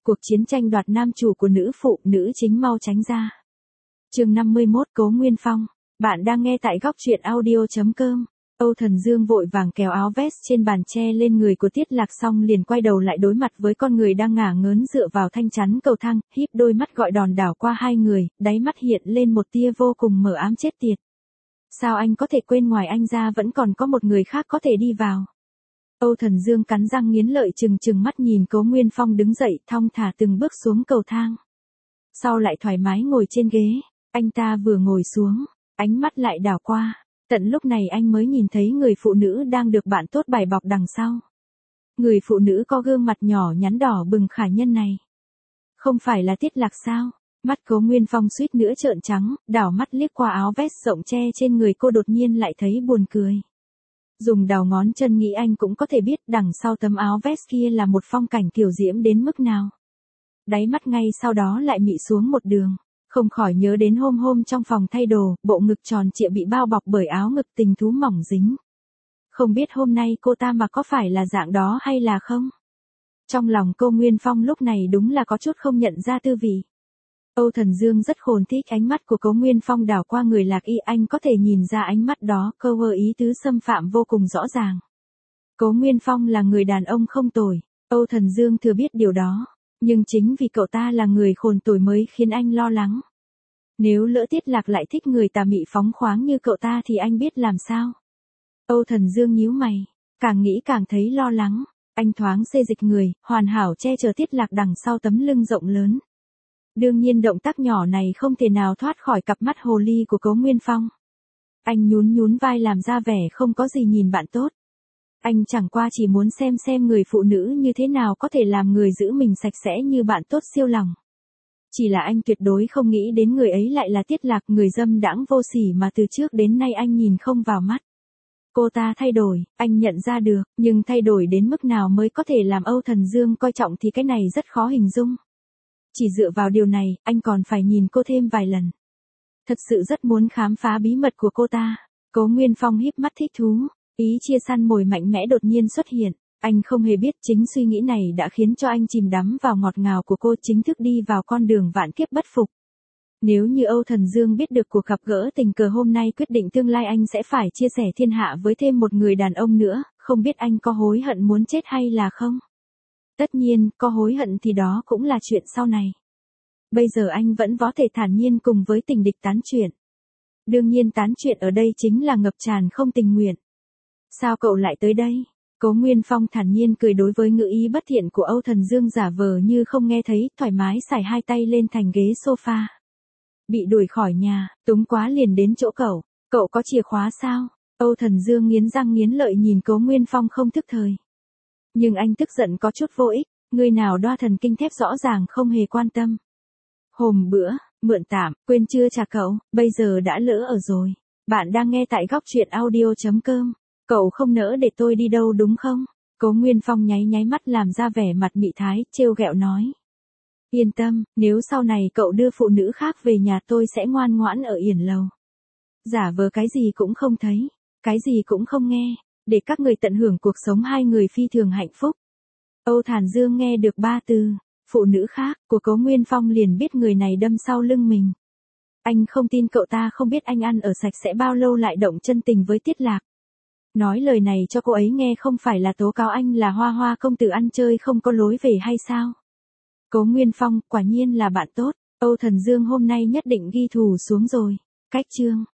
cuộc chiến tranh đoạt nam chủ của nữ phụ, nữ chính mau tránh ra. Chương 51 Cố Nguyên Phong. Bạn đang nghe tại góc truyện audio.com. Âu Thần Dương vội vàng kéo áo vest trên bàn che lên người của Tiết Lạc xong liền quay đầu lại đối mặt với con người đang ngả ngớn dựa vào thanh chắn cầu thang, híp đôi mắt gọi đòn đảo qua hai người, đáy mắt hiện lên một tia vô cùng mờ ám chết tiệt. Sao anh có thể quên ngoài anh ra vẫn còn có một người khác có thể đi vào? Âu Thần Dương cắn răng nghiến lợi trừng mắt nhìn Cố Nguyên Phong đứng dậy thong thả từng bước xuống cầu thang. Sau lại thoải mái ngồi trên ghế, anh ta vừa ngồi xuống, ánh mắt lại đảo qua. Tận lúc này anh mới nhìn thấy người phụ nữ đang được bạn tốt bày bọc đằng sau. Người phụ nữ có gương mặt nhỏ nhắn đỏ bừng khả nhân này. Không phải là Tiết Lạc sao? Mắt Cố Nguyên Phong suýt nữa trợn trắng, đảo mắt liếc qua áo vest rộng che trên người cô đột nhiên lại thấy buồn cười. Dùng đầu ngón chân nghĩ anh cũng có thể biết đằng sau tấm áo vest kia là một phong cảnh kiều diễm đến mức nào. Đáy mắt ngay sau đó lại mị xuống một đường. Không khỏi nhớ đến hôm trong phòng thay đồ, bộ ngực tròn trịa bị bao bọc bởi áo ngực tình thú mỏng dính. Không biết hôm nay cô ta mà có phải là dạng đó hay là không? Trong lòng Cố Nguyên Phong lúc này đúng là có chút không nhận ra tư vị. Âu Thần Dương rất khôn thích ánh mắt của Cố Nguyên Phong đảo qua người Lạc Y, anh có thể nhìn ra ánh mắt đó câu ý tứ xâm phạm vô cùng rõ ràng. Cố Nguyên Phong là người đàn ông không tồi, Âu Thần Dương thừa biết điều đó. Nhưng chính vì cậu ta là người khôn tồi mới khiến anh lo lắng. Nếu lỡ Tiết Lạc lại thích người tà mị phóng khoáng như cậu ta thì anh biết làm sao? Âu Thần Dương nhíu mày, càng nghĩ càng thấy lo lắng. Anh thoáng xê dịch người, hoàn hảo che chở Tiết Lạc đằng sau tấm lưng rộng lớn. Đương nhiên động tác nhỏ này không thể nào thoát khỏi cặp mắt hồ ly của Cố Nguyên Phong. Anh nhún vai làm ra vẻ không có gì nhìn bạn tốt. Anh chẳng qua chỉ muốn xem người phụ nữ như thế nào có thể làm người giữ mình sạch sẽ như bạn tốt siêu lòng. Chỉ là anh tuyệt đối không nghĩ đến người ấy lại là Tiết Lạc, người dâm đãng vô sỉ mà từ trước đến nay anh nhìn không vào mắt. Cô ta thay đổi, anh nhận ra được, nhưng thay đổi đến mức nào mới có thể làm Âu Thần Dương coi trọng thì cái này rất khó hình dung. Chỉ dựa vào điều này, anh còn phải nhìn cô thêm vài lần. Thật sự rất muốn khám phá bí mật của cô ta. Cố Nguyên Phong híp mắt thích thú. Ý chia săn mồi mạnh mẽ đột nhiên xuất hiện, anh không hề biết chính suy nghĩ này đã khiến cho anh chìm đắm vào ngọt ngào của cô, chính thức đi vào con đường vạn kiếp bất phục. Nếu như Âu Thần Dương biết được cuộc gặp gỡ tình cờ hôm nay quyết định tương lai anh sẽ phải chia sẻ thiên hạ với thêm một người đàn ông nữa, không biết anh có hối hận muốn chết hay là không? Tất nhiên, có hối hận thì đó cũng là chuyện sau này. Bây giờ anh vẫn có thể thản nhiên cùng với tình địch tán chuyện. Đương nhiên tán chuyện ở đây chính là ngập tràn không tình nguyện. Sao cậu lại tới đây? Cố Nguyên Phong thản nhiên cười đối với ngữ ý bất thiện của Âu Thần Dương, giả vờ như không nghe thấy, thoải mái xải hai tay lên thành ghế sofa. Bị đuổi khỏi nhà, túng quá liền đến chỗ cậu. Cậu có chìa khóa sao? Âu Thần Dương nghiến răng nghiến lợi nhìn Cố Nguyên Phong không thức thời. Nhưng anh tức giận có chút vô ích, người nào đoa thần kinh thép rõ ràng không hề quan tâm. Hôm bữa, mượn tạm, quên chưa trả cậu, bây giờ đã lỡ ở rồi. Bạn đang nghe tại góc truyện audio.com. Cậu không nỡ để tôi đi đâu đúng không? Cố Nguyên Phong nháy mắt làm ra vẻ mặt mị thái, trêu ghẹo nói. Yên tâm, nếu sau này cậu đưa phụ nữ khác về nhà tôi sẽ ngoan ngoãn ở yển lầu. Giả vờ cái gì cũng không thấy, cái gì cũng không nghe, để các người tận hưởng cuộc sống hai người phi thường hạnh phúc. Âu Thần Dương nghe được ba từ, phụ nữ khác, của Cố Nguyên Phong liền biết người này đâm sau lưng mình. Anh không tin cậu ta không biết anh ăn ở sạch sẽ bao lâu lại động chân tình với Tiết Lạc. Nói lời này cho cô ấy nghe không phải là tố cáo anh là hoa công tử ăn chơi không có lối về hay sao? Cố Nguyên Phong, quả nhiên là bạn tốt, Âu Thần Dương hôm nay nhất định ghi thù xuống rồi. Cách chương.